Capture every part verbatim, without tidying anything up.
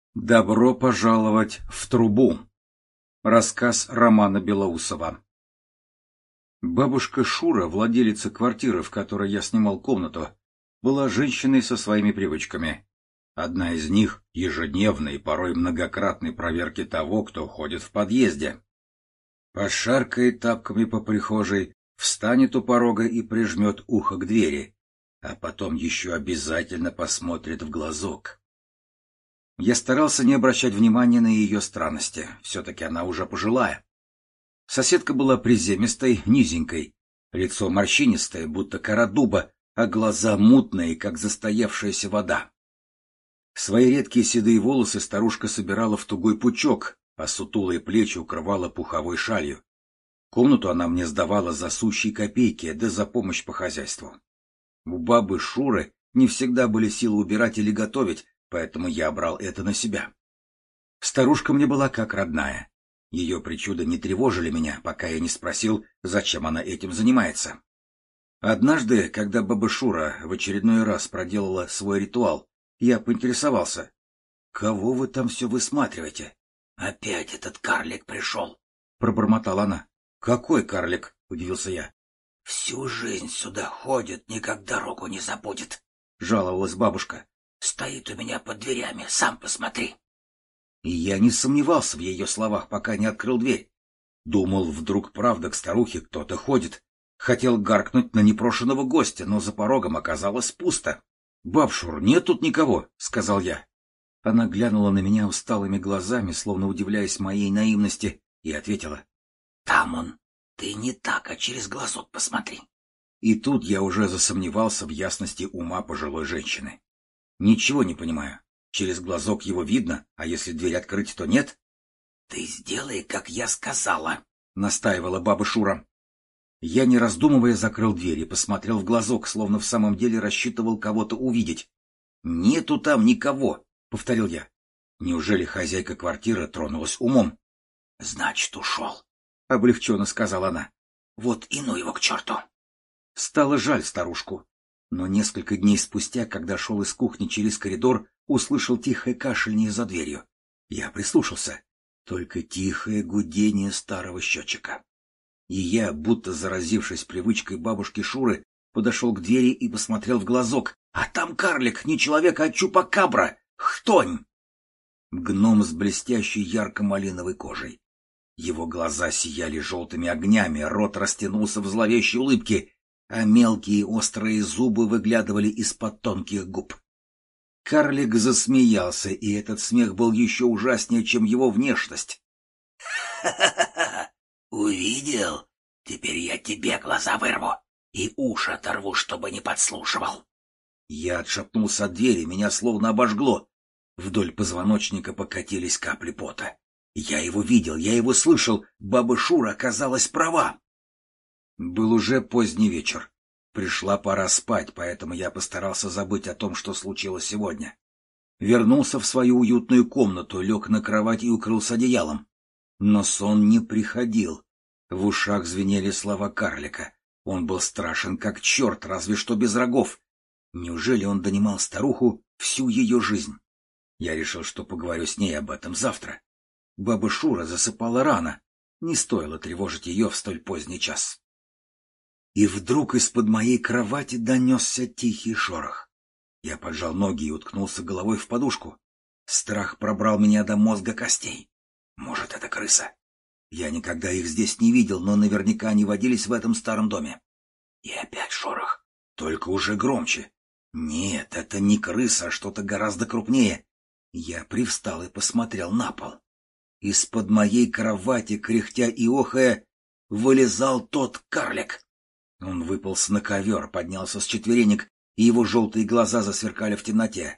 Добро пожаловать в трубу. Рассказ Романа Белоусова. Бабушка Шура, владелица квартиры, в которой я снимал комнату, была женщиной со своими привычками. Одна из них — ежедневной и порой многократной проверки того, кто ходит в подъезде. Пошаркает тапками по прихожей, встанет у порога и прижмет ухо к двери, а потом еще обязательно посмотрит в глазок. Я старался не обращать внимания на ее странности, все-таки она уже пожилая. Соседка была приземистой, низенькой, лицо морщинистое, будто кора дуба, а глаза мутные, как застоявшаяся вода. Свои редкие седые волосы старушка собирала в тугой пучок, а сутулые плечи укрывала пуховой шалью. Комнату она мне сдавала за сущие копейки, да за помощь по хозяйству. У бабы Шуры не всегда были силы убирать или готовить, поэтому я брал это на себя. Старушка мне была как родная. Ее причуды не тревожили меня, пока я не спросил, зачем она этим занимается. Однажды, когда баба Шура в очередной раз проделала свой ритуал, я поинтересовался: «Кого вы там все высматриваете?» «Опять этот карлик пришел», — пробормотала она. «Какой карлик?» — удивился я. «Всю жизнь сюда ходит, никак дорогу не забудет», — жаловалась бабушка. «Стоит у меня под дверями, сам посмотри». И я не сомневался в ее словах, пока не открыл дверь. Думал, вдруг правда к старухе кто-то ходит. Хотел гаркнуть на непрошенного гостя, но за порогом оказалось пусто. — Бабшур, нет тут никого, — сказал я. Она глянула на меня усталыми глазами, словно удивляясь моей наивности, и ответила: — Там он. Ты не так, а через глазок посмотри. И тут я уже засомневался в ясности ума пожилой женщины. Ничего не понимаю. Через глазок его видно, а если дверь открыть, то нет? — Ты сделай, как я сказала, — настаивала баба Шура. Я, не раздумывая, закрыл дверь и посмотрел в глазок, словно в самом деле рассчитывал кого-то увидеть. — Нету там никого, — повторил я. Неужели хозяйка квартиры тронулась умом? — Значит, ушел, — облегченно сказала она. — Вот и ну его к черту. Стало жаль старушку. Но несколько дней спустя, когда шел из кухни через коридор, услышал тихое кашлянье за дверью. Я прислушался. Только тихое гудение старого счетчика. И я, будто заразившись привычкой бабушки Шуры, подошел к двери и посмотрел в глазок. А там карлик, не человек, а чупакабра! Хтонь! Гном с блестящей ярко-малиновой кожей. Его глаза сияли желтыми огнями, рот растянулся в зловещей улыбке, а мелкие острые зубы выглядывали из-под тонких губ. Карлик засмеялся, и этот смех был еще ужаснее, чем его внешность. «Ха-ха-ха! Увидел? Теперь я тебе глаза вырву и уши оторву, чтобы не подслушивал». Я отшатнулся от двери, меня словно обожгло. Вдоль позвоночника покатились капли пота. Я его видел, я его слышал, баба Шура оказалась права. Был уже поздний вечер. Пришла пора спать, поэтому я постарался забыть о том, что случилось сегодня. Вернулся в свою уютную комнату, лег на кровать и укрылся одеялом. Но сон не приходил. В ушах звенели слова карлика. Он был страшен как черт, разве что без рогов. Неужели он донимал старуху всю ее жизнь? Я решил, что поговорю с ней об этом завтра. Баба Шура засыпала рано. Не стоило тревожить ее в столь поздний час. И вдруг из-под моей кровати донесся тихий шорох. Я поджал ноги и уткнулся головой в подушку. Страх пробрал меня до мозга костей. Может, это крыса? Я никогда их здесь не видел, но наверняка они водились в этом старом доме. И опять шорох, только уже громче. Нет, это не крыса, а что-то гораздо крупнее. Я привстал и посмотрел на пол. Из-под моей кровати, кряхтя и охая, вылезал тот карлик. Он выполз на ковер, поднялся с четверенек, и его желтые глаза засверкали в темноте.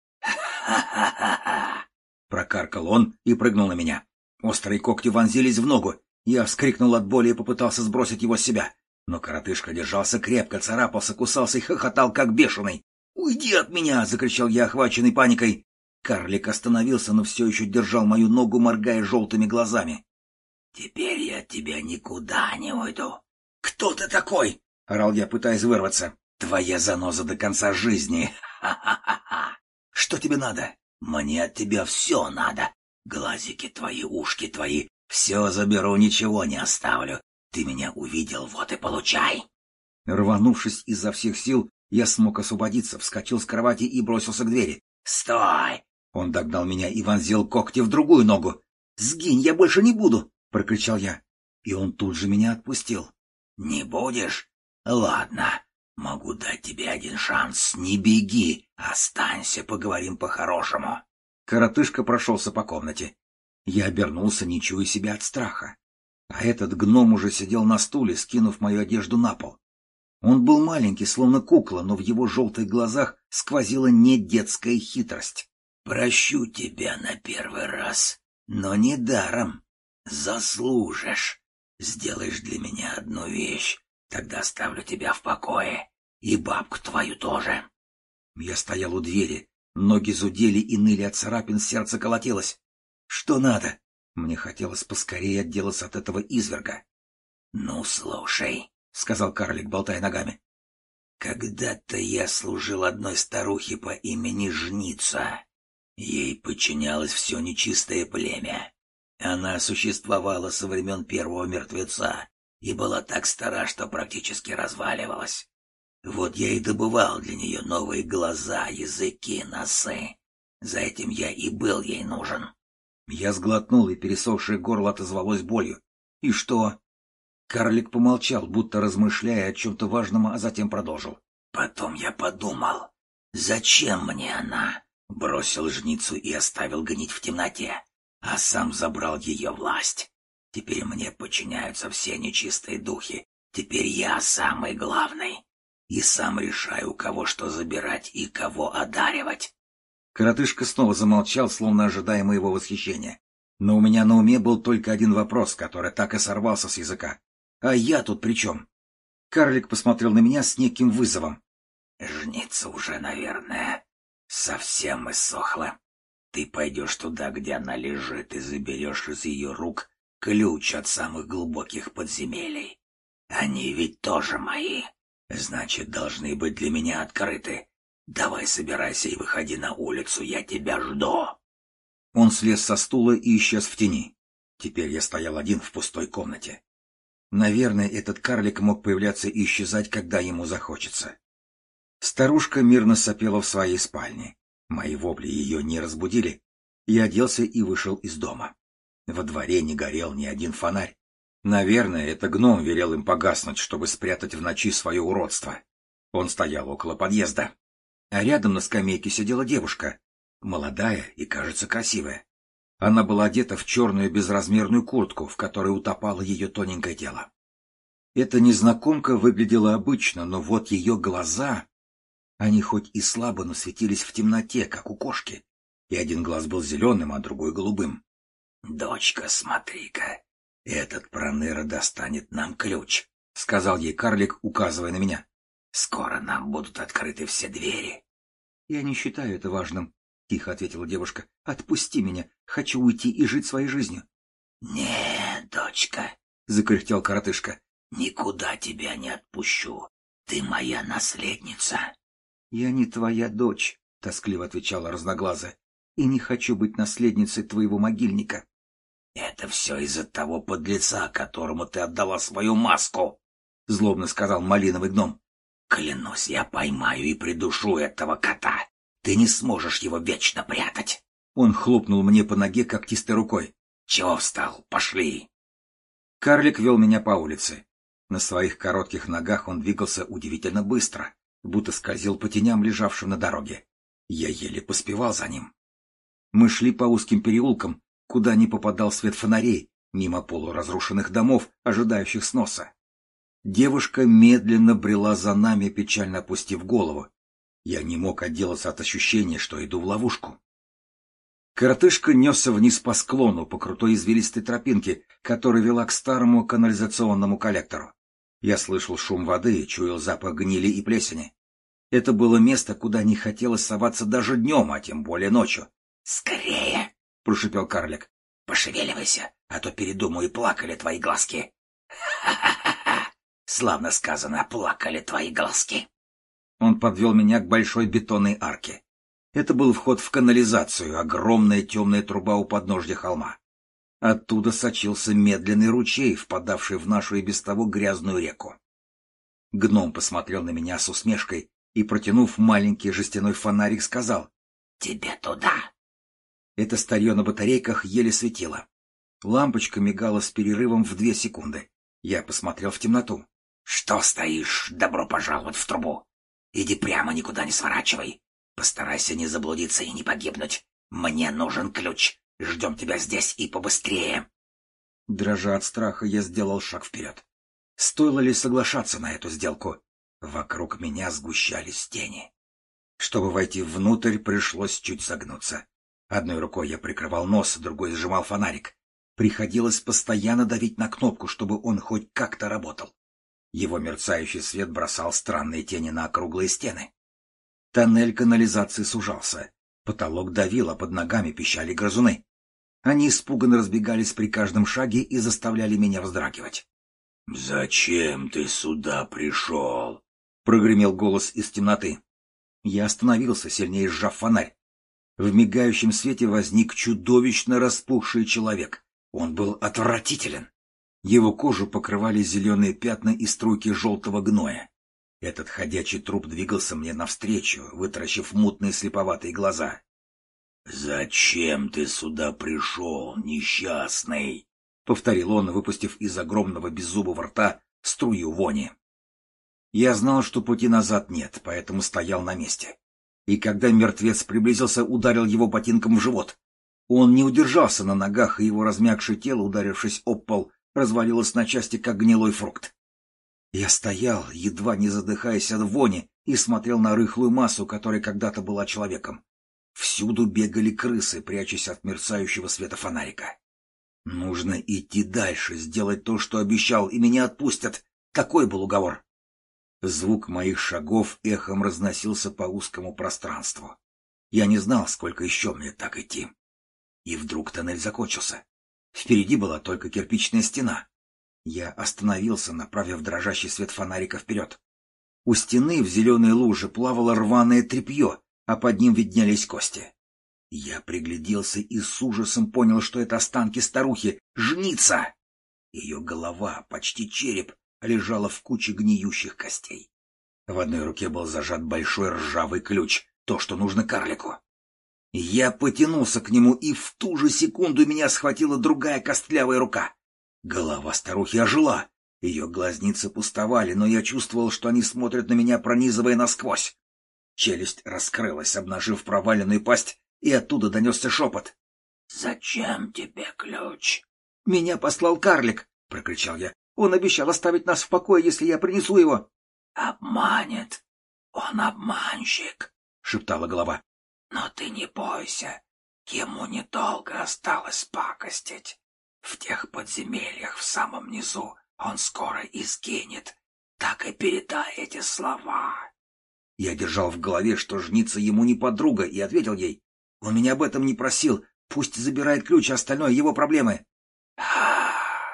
«Ха-ха-ха-ха!» — прокаркал он и прыгнул на меня. Острые когти вонзились в ногу. Я вскрикнул от боли и попытался сбросить его с себя. Но коротышка держался крепко, царапался, кусался и хохотал, как бешеный. «Уйди от меня!» — закричал я, охваченный паникой. Карлик остановился, но все еще держал мою ногу, моргая желтыми глазами. «Теперь я от тебя никуда не уйду». «Кто ты такой?» — орал я, пытаясь вырваться. «Твоя заноза до конца жизни! Ха-ха-ха-ха! Что тебе надо?» Мне от тебя все надо. Глазики твои, ушки твои. Все заберу, ничего не оставлю. Ты меня увидел, вот и получай. Рванувшись изо всех сил, я смог освободиться, вскочил с кровати и бросился к двери. «Стой!» Он догнал меня и вонзил когти в другую ногу. «Сгинь, я больше не буду!» — прокричал я. И он тут же меня отпустил. «Не будешь? Ладно, могу дать тебе один шанс. Не беги, останься, поговорим по-хорошему». Коротышка прошелся по комнате. Я обернулся, не чуя себя от страха. А этот гном уже сидел на стуле, скинув мою одежду на пол. Он был маленький, словно кукла, но в его желтых глазах сквозила не детская хитрость. «Прощу тебя на первый раз, но не даром. Заслужишь. Сделаешь для меня одну вещь, тогда оставлю тебя в покое. И бабку твою тоже». Я стоял у двери, ноги зудели и ныли от царапин, сердце колотилось. «Что надо?» Мне хотелось поскорее отделаться от этого изверга. «Ну, слушай», — сказал карлик, болтая ногами. «Когда-то я служил одной старухе по имени Жница. Ей подчинялось все нечистое племя. Она существовала со времен первого мертвеца и была так стара, что практически разваливалась. Вот я и добывал для нее новые глаза, языки, носы. За этим я и был ей нужен». Я сглотнул, и пересохшее горло отозвалось болью. «И что?» Карлик помолчал, будто размышляя о чем-то важном, а затем продолжил. «Потом я подумал, зачем мне она?» Бросил жницу и оставил гнить в темноте, а сам забрал ее власть. Теперь мне подчиняются все нечистые духи. Теперь я самый главный. И сам решаю, у кого что забирать и кого одаривать. Коротышка снова замолчал, словно ожидая моего восхищения. Но у меня на уме был только один вопрос, который так и сорвался с языка. «А я тут при чем?» Карлик посмотрел на меня с неким вызовом. «Жница уже, наверное, совсем иссохла. Ты пойдешь туда, где она лежит, и заберешь из ее рук ключ от самых глубоких подземелий. Они ведь тоже мои. Значит, должны быть для меня открыты. Давай собирайся и выходи на улицу, я тебя жду». Он слез со стула и исчез в тени. Теперь я стоял один в пустой комнате. Наверное, этот карлик мог появляться и исчезать, когда ему захочется. Старушка мирно сопела в своей спальне. Мои вопли ее не разбудили. Я оделся и вышел из дома. Во дворе не горел ни один фонарь. Наверное, это гном велел им погаснуть, чтобы спрятать в ночи свое уродство. Он стоял около подъезда. А рядом на скамейке сидела девушка, молодая и, кажется, красивая. Она была одета в черную безразмерную куртку, в которой утопало ее тоненькое тело. Эта незнакомка выглядела обычно, но вот ее глаза... Они хоть и слабо, но светились в темноте, как у кошки, и один глаз был зеленым, а другой голубым. «Дочка, смотри-ка, этот проныра достанет нам ключ», — сказал ей карлик, указывая на меня. «Скоро нам будут открыты все двери». «Я не считаю это важным», — тихо ответила девушка. «Отпусти меня, хочу уйти и жить своей жизнью». «Нет, дочка», — закряхтел коротышка, — «никуда тебя не отпущу. Ты моя наследница». «Я не твоя дочь», — тоскливо отвечала разноглазая, — «и не хочу быть наследницей твоего могильника». «Это все из-за того подлеца, которому ты отдала свою маску», — злобно сказал малиновый гном. «Клянусь, я поймаю и придушу этого кота. Ты не сможешь его вечно прятать». Он хлопнул мне по ноге когтистой рукой. «Чего встал? Пошли!» Карлик вел меня по улице. На своих коротких ногах он двигался удивительно быстро, будто скользил по теням, лежавшим на дороге. Я еле поспевал за ним. Мы шли по узким переулкам, куда не попадал свет фонарей, мимо полуразрушенных домов, ожидающих сноса. Девушка медленно брела за нами, печально опустив голову. Я не мог отделаться от ощущения, что иду в ловушку. Коротышка несся вниз по склону, по крутой извилистой тропинке, которая вела к старому канализационному коллектору. Я слышал шум воды, чуял запах гнили и плесени. Это было место, куда не хотелось соваться даже днем, а тем более ночью. «Скорее!» — прошипел карлик. «Пошевеливайся, а то передумаю, и плакали твои глазки». «Ха-ха-ха! Славно сказано, плакали твои глазки». Он подвел меня к большой бетонной арке. Это был вход в канализацию, огромная темная труба у подножья холма. Оттуда сочился медленный ручей, впадавший в нашу и без того грязную реку. Гном посмотрел на меня с усмешкой и, протянув маленький жестяной фонарик, сказал: «Тебе туда!» Это старье на батарейках еле светило. Лампочка мигала с перерывом в две секунды. Я посмотрел в темноту. «Что стоишь? Добро пожаловать в трубу! Иди прямо, никуда не сворачивай. Постарайся не заблудиться и не погибнуть. Мне нужен ключ. Ждем тебя здесь и побыстрее!» Дрожа от страха, я сделал шаг вперед. Стоило ли соглашаться на эту сделку? Вокруг меня сгущались тени. Чтобы войти внутрь, пришлось чуть согнуться. Одной рукой я прикрывал нос, другой сжимал фонарик. Приходилось постоянно давить на кнопку, чтобы он хоть как-то работал. Его мерцающий свет бросал странные тени на округлые стены. Тоннель канализации сужался. Потолок давил, а под ногами пищали грызуны. Они испуганно разбегались при каждом шаге и заставляли меня вздрагивать. «Зачем ты сюда пришел?» — прогремел голос из темноты. Я остановился, сильнее сжав фонарь. В мигающем свете возник чудовищно распухший человек. Он был отвратителен. Его кожу покрывали зеленые пятна и струйки желтого гноя. Этот ходячий труп двигался мне навстречу, вытаращив мутные слеповатые глаза. «Зачем ты сюда пришел, несчастный?» — повторил он, выпустив из огромного беззубого рта струю вони. Я знал, что пути назад нет, поэтому стоял на месте. И когда мертвец приблизился, ударил его ботинком в живот. Он не удержался на ногах, и его размягшее тело, ударившись об пол, развалилось на части, как гнилой фрукт. Я стоял, едва не задыхаясь от вони, и смотрел на рыхлую массу, которая когда-то была человеком. Всюду бегали крысы, прячась от мерцающего света фонарика. Нужно идти дальше, сделать то, что обещал, и меня отпустят. Такой был уговор. Звук моих шагов эхом разносился по узкому пространству. Я не знал, сколько еще мне так идти. И вдруг тоннель закончился. Впереди была только кирпичная стена. Я остановился, направив дрожащий свет фонарика вперед. У стены в зеленой луже плавало рваное тряпье, а под ним виднелись кости. Я пригляделся и с ужасом понял, что это останки старухи, жница. Ее голова, почти череп, лежала в куче гниющих костей. В одной руке был зажат большой ржавый ключ, то, что нужно карлику. Я потянулся к нему, и в ту же секунду меня схватила другая костлявая рука. Голова старухи ожила. Ее глазницы пустовали, но я чувствовал, что они смотрят на меня, пронизывая насквозь. Челюсть раскрылась, обнажив проваленную пасть, и оттуда донесся шепот. — Зачем тебе ключ? — Меня послал карлик, — прокричал я. — Он обещал оставить нас в покое, если я принесу его. — Обманет. Он обманщик, — шептала голова. — Но ты не бойся. Ему недолго осталось пакостить. В тех подземельях в самом низу он скоро и сгинет. Так и передай эти слова. Я держал в голове, что жница ему не подруга, и ответил ей. Он меня об этом не просил. Пусть забирает ключ, а остальное его проблемы. — А,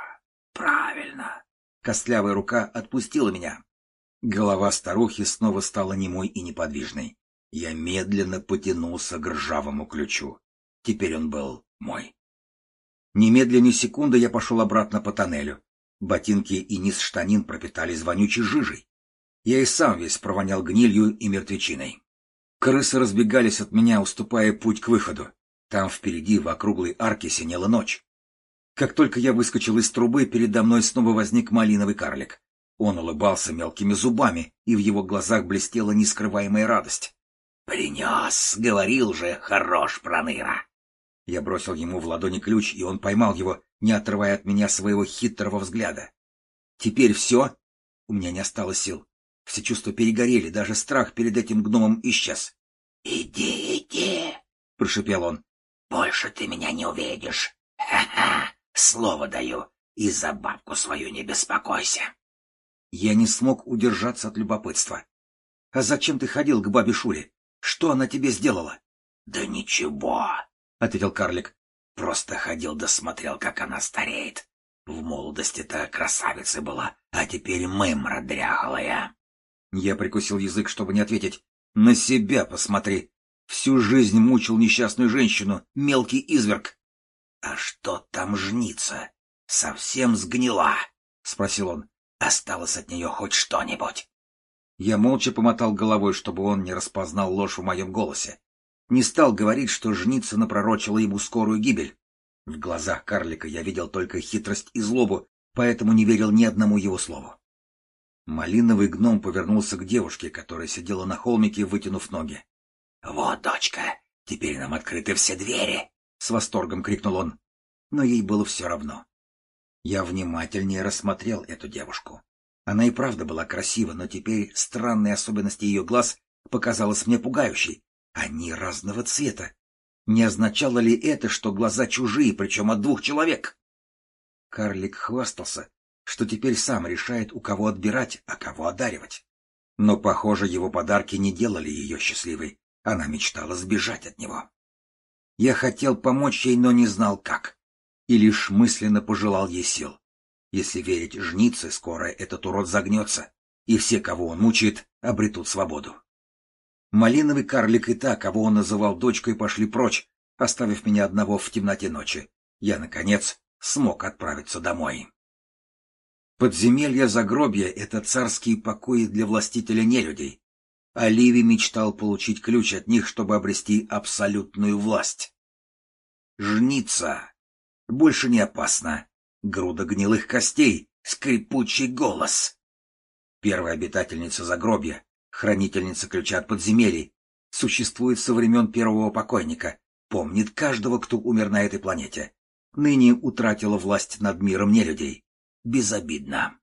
правильно. Костлявая рука отпустила меня. Голова старухи снова стала немой и неподвижной. Я медленно потянулся к ржавому ключу. Теперь он был мой. Немедленно секунды я пошел обратно по тоннелю. Ботинки и низ штанин пропитались вонючей жижей. Я и сам весь провонял гнилью и мертвечиной. Крысы разбегались от меня, уступая путь к выходу. Там впереди в округлой арке синела ночь. Как только я выскочил из трубы, передо мной снова возник малиновый карлик. Он улыбался мелкими зубами, и в его глазах блестела нескрываемая радость. «Принес, говорил же, хорош проныра!» Я бросил ему в ладони ключ, и он поймал его, не отрывая от меня своего хитрого взгляда. Теперь все? У меня не осталось сил. Все чувства перегорели, даже страх перед этим гномом исчез. — Иди, иди, — прошипел он. — Больше ты меня не увидишь. Ха-ха, слово даю, и за бабку свою не беспокойся. Я не смог удержаться от любопытства. — А зачем ты ходил к бабе Шуре? Что она тебе сделала? — Да ничего, — ответил карлик. — Просто ходил да смотрел, как она стареет. В молодости-то красавицей была, а теперь мымра дряхлая. Я прикусил язык, чтобы не ответить. — На себя посмотри. Всю жизнь мучил несчастную женщину, мелкий изверг. — А что там жница? Совсем сгнила? — спросил он. — Осталось от нее хоть что-нибудь? Я молча помотал головой, чтобы он не распознал ложь в моем голосе. Не стал говорить, что жница напророчила ему скорую гибель. В глазах карлика я видел только хитрость и злобу, поэтому не верил ни одному его слову. Малиновый гном повернулся к девушке, которая сидела на холмике, вытянув ноги. — Вот, дочка, теперь нам открыты все двери! — с восторгом крикнул он. Но ей было все равно. Я внимательнее рассмотрел эту девушку. Она и правда была красива, но теперь странные особенности ее глаз показалась мне пугающей. Они разного цвета. Не означало ли это, что глаза чужие, причем от двух человек? Карлик хвастался, что теперь сам решает, у кого отбирать, а кого одаривать. Но, похоже, его подарки не делали ее счастливой. Она мечтала сбежать от него. Я хотел помочь ей, но не знал как. И лишь мысленно пожелал ей сил. Если верить жнице, скоро этот урод загнется, и все, кого он мучает, обретут свободу. Малиновый карлик и та, кого он называл дочкой, пошли прочь, оставив меня одного в темноте ночи. Я, наконец, смог отправиться домой. Подземелье загробья — это царские покои для властителя нелюдей. Оливий мечтал получить ключ от них, чтобы обрести абсолютную власть. Жница. Больше не опасно. Груда гнилых костей, скрипучий голос. Первая обитательница загробья, хранительница ключа от подземелий, существует со времен первого покойника, помнит каждого, кто умер на этой планете. Ныне утратила власть над миром нелюдей. Безобидно.